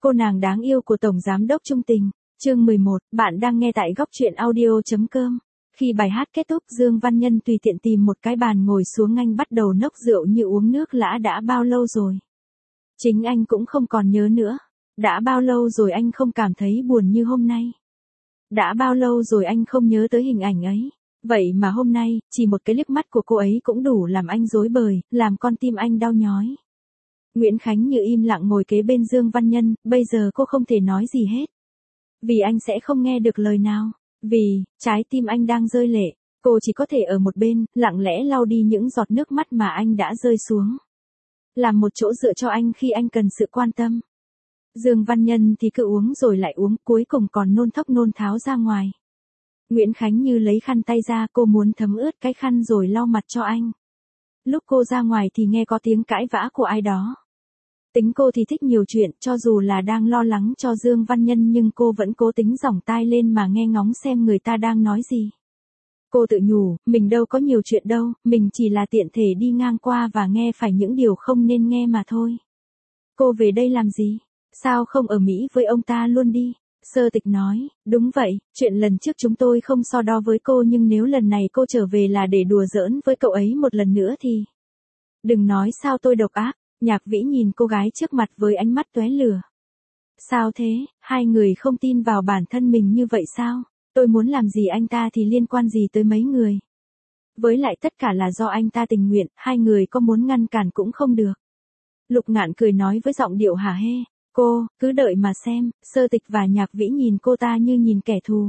Cô nàng đáng yêu của Tổng Giám đốc Trung Tình. Chương 11, bạn đang nghe tại góc truyện audio.com. Khi bài hát kết thúc, Dương Văn Nhân tùy tiện tìm một cái bàn ngồi xuống, anh bắt đầu nốc rượu như uống nước lã. Đã bao lâu rồi? Chính anh cũng không còn nhớ nữa. Đã bao lâu rồi anh không cảm thấy buồn như hôm nay? Đã bao lâu rồi anh không nhớ tới hình ảnh ấy? Vậy mà hôm nay, chỉ một cái liếc mắt của cô ấy cũng đủ làm anh rối bời, làm con tim anh đau nhói. Nguyễn Khánh Như im lặng ngồi kế bên Dương Văn Nhân, bây giờ cô không thể nói gì hết. Vì anh sẽ không nghe được lời nào. Vì, trái tim anh đang rơi lệ. Cô chỉ có thể ở một bên, lặng lẽ lau đi những giọt nước mắt mà anh đã rơi xuống. Làm một chỗ dựa cho anh khi anh cần sự quan tâm. Dương Văn Nhân thì cứ uống rồi lại uống, cuối cùng còn nôn thốc nôn tháo ra ngoài. Nguyễn Khánh Như lấy khăn tay ra, cô muốn thấm ướt cái khăn rồi lau mặt cho anh. Lúc cô ra ngoài thì nghe có tiếng cãi vã của ai đó. Tính cô thì thích nhiều chuyện, cho dù là đang lo lắng cho Dương Văn Nhân nhưng cô vẫn cố tính giỏng tai lên mà nghe ngóng xem người ta đang nói gì. Cô tự nhủ, mình đâu có nhiều chuyện đâu, mình chỉ là tiện thể đi ngang qua và nghe phải những điều không nên nghe mà thôi. Cô về đây làm gì? Sao không ở Mỹ với ông ta luôn đi? Sơ Tịch nói, đúng vậy, chuyện lần trước chúng tôi không so đo với cô nhưng nếu lần này cô trở về là để đùa giỡn với cậu ấy một lần nữa thì... Đừng nói sao tôi độc ác. Nhạc Vĩ nhìn cô gái trước mặt với ánh mắt tóe lửa. Sao thế, hai người không tin vào bản thân mình như vậy sao? Tôi muốn làm gì anh ta thì liên quan gì tới mấy người? Với lại tất cả là do anh ta tình nguyện, hai người có muốn ngăn cản cũng không được. Lục Ngạn cười nói với giọng điệu hả hê. Cô, cứ đợi mà xem. Sơ Tịch và Nhạc Vĩ nhìn cô ta như nhìn kẻ thù.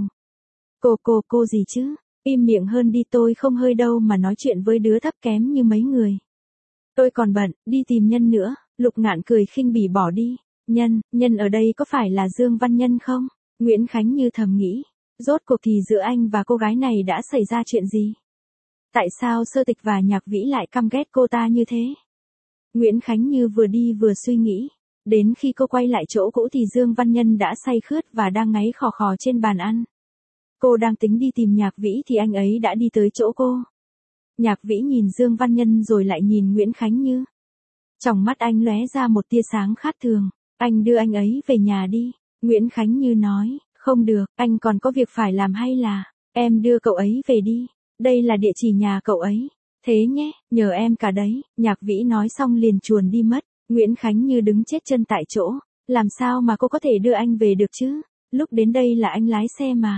Cô gì chứ? Im miệng hơn đi, tôi không hơi đâu mà nói chuyện với đứa thấp kém như mấy người. Tôi còn bận, đi tìm Nhân nữa. Lục Ngạn cười khinh bỉ bỏ đi. Nhân ở đây có phải là Dương Văn Nhân không? Nguyễn Khánh Như thầm nghĩ. Rốt cuộc thì giữa anh và cô gái này đã xảy ra chuyện gì? Tại sao Sơ Tịch và Nhạc Vĩ lại căm ghét cô ta như thế? Nguyễn Khánh Như vừa đi vừa suy nghĩ. Đến khi cô quay lại chỗ cũ thì Dương Văn Nhân đã say khướt và đang ngáy khò khò trên bàn ăn. Cô đang tính đi tìm Nhạc Vĩ thì anh ấy đã đi tới chỗ cô. Nhạc Vĩ nhìn Dương Văn Nhân rồi lại nhìn Nguyễn Khánh Như. Trong mắt anh lóe ra một tia sáng khác thường. Anh đưa anh ấy về nhà đi. Nguyễn Khánh Như nói, không được, anh còn có việc phải làm hay là, em đưa cậu ấy về đi. Đây là địa chỉ nhà cậu ấy. Thế nhé, nhờ em cả đấy. Nhạc Vĩ nói xong liền chuồn đi mất. Nguyễn Khánh Như đứng chết chân tại chỗ. Làm sao mà cô có thể đưa anh về được chứ? Lúc đến đây là anh lái xe mà.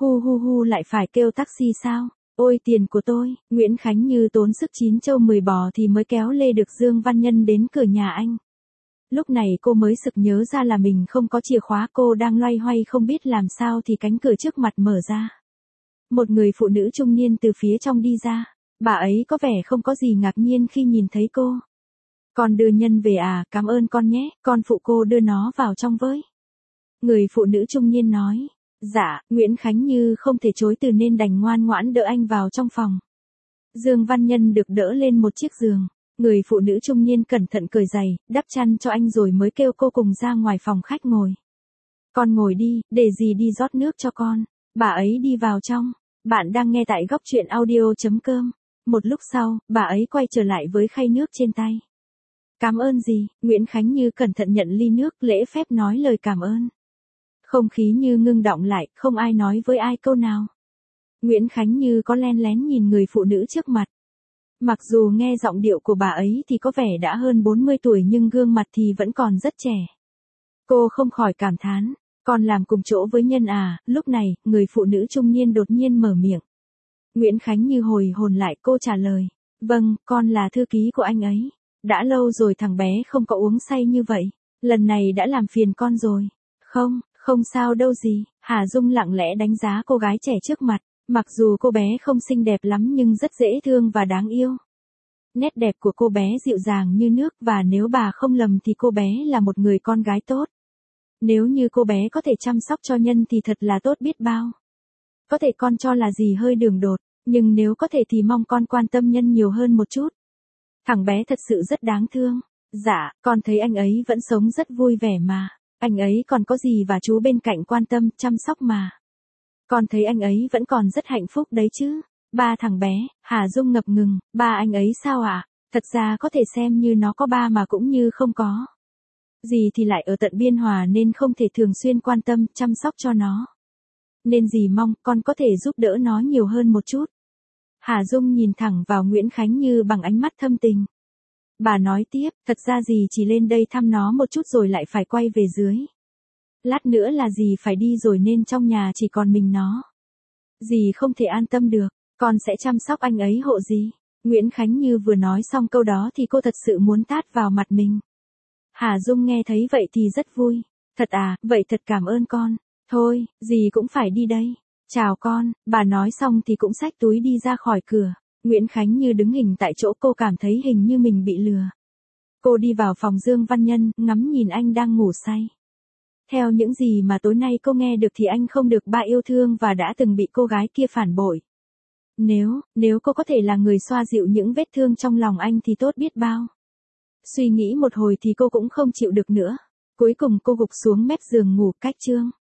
Hu lại phải kêu taxi sao? Ôi tiền của tôi. Nguyễn Khánh Như tốn sức 9 trâu 10 bò thì mới kéo lê được Dương Văn Nhân đến cửa nhà anh. Lúc này cô mới sực nhớ ra là mình không có chìa khóa. Cô đang loay hoay không biết làm sao thì cánh cửa trước mặt mở ra. Một người phụ nữ trung niên từ phía trong đi ra. Bà ấy có vẻ không có gì ngạc nhiên khi nhìn thấy cô. Con đưa Nhân về à? Cảm ơn con nhé, con phụ cô đưa nó vào trong với. Người phụ nữ trung niên nói. Dạ, Nguyễn Khánh Như không thể chối từ nên đành ngoan ngoãn đỡ anh vào trong phòng. Dương Văn Nhân được đỡ lên một chiếc giường. Người phụ nữ trung niên cẩn thận cởi giày, đắp chăn cho anh rồi mới kêu cô cùng ra ngoài phòng khách ngồi. Con ngồi đi, để dì đi rót nước cho con. Bà ấy đi vào trong. Bạn đang nghe tại góc truyện audio.com. Một lúc sau, bà ấy quay trở lại với khay nước trên tay. Cảm ơn dì. Nguyễn Khánh Như cẩn thận nhận ly nước, lễ phép nói lời cảm ơn. Không khí như ngưng đọng lại, không ai nói với ai câu nào. Nguyễn Khánh Như có len lén nhìn người phụ nữ trước mặt. Mặc dù nghe giọng điệu của bà ấy thì có vẻ đã hơn 40 tuổi nhưng gương mặt thì vẫn còn rất trẻ. Cô không khỏi cảm thán, con làm cùng chỗ với Nhân à? Lúc này, người phụ nữ trung niên đột nhiên mở miệng. Nguyễn Khánh Như hồi hồn lại, cô trả lời, vâng, con là thư ký của anh ấy. Đã lâu rồi thằng bé không có uống say như vậy, lần này đã làm phiền con rồi. Không sao đâu gì. Hà Dung lặng lẽ đánh giá cô gái trẻ trước mặt, mặc dù cô bé không xinh đẹp lắm nhưng rất dễ thương và đáng yêu. Nét đẹp của cô bé dịu dàng như nước và nếu bà không lầm thì cô bé là một người con gái tốt. Nếu như cô bé có thể chăm sóc cho Nhân thì thật là tốt biết bao. Có thể con cho là gì hơi đường đột, nhưng nếu có thể thì mong con quan tâm Nhân nhiều hơn một chút. Thằng bé thật sự rất đáng thương. Dạ, con thấy anh ấy vẫn sống rất vui vẻ mà. Anh ấy còn có gì và chú bên cạnh quan tâm, chăm sóc mà. Con thấy anh ấy vẫn còn rất hạnh phúc đấy chứ. Ba thằng bé, Hà Dung ngập ngừng, ba anh ấy sao ạ? Thật ra có thể xem như nó có ba mà cũng như không có. Dì thì lại ở tận Biên Hòa nên không thể thường xuyên quan tâm, chăm sóc cho nó. Nên dì mong con có thể giúp đỡ nó nhiều hơn một chút. Hà Dung nhìn thẳng vào Nguyễn Khánh Như bằng ánh mắt thâm tình. Bà nói tiếp, thật ra dì chỉ lên đây thăm nó một chút rồi lại phải quay về dưới. Lát nữa là dì phải đi rồi nên trong nhà chỉ còn mình nó. Dì không thể an tâm được, con sẽ chăm sóc anh ấy hộ dì. Nguyễn Khánh Như vừa nói xong câu đó thì cô thật sự muốn tát vào mặt mình. Hà Dung nghe thấy vậy thì rất vui. Thật à, vậy thật cảm ơn con. Thôi, dì cũng phải đi đây. Chào con, bà nói xong thì cũng xách túi đi ra khỏi cửa. Nguyễn Khánh Như đứng hình tại chỗ, cô cảm thấy hình như mình bị lừa. Cô đi vào phòng Dương Văn Nhân, ngắm nhìn anh đang ngủ say. Theo những gì mà tối nay cô nghe được thì anh không được ba yêu thương và đã từng bị cô gái kia phản bội. Nếu cô có thể là người xoa dịu những vết thương trong lòng anh thì tốt biết bao. Suy nghĩ một hồi thì cô cũng không chịu được nữa. Cuối cùng cô gục xuống mép giường ngủ cách chương.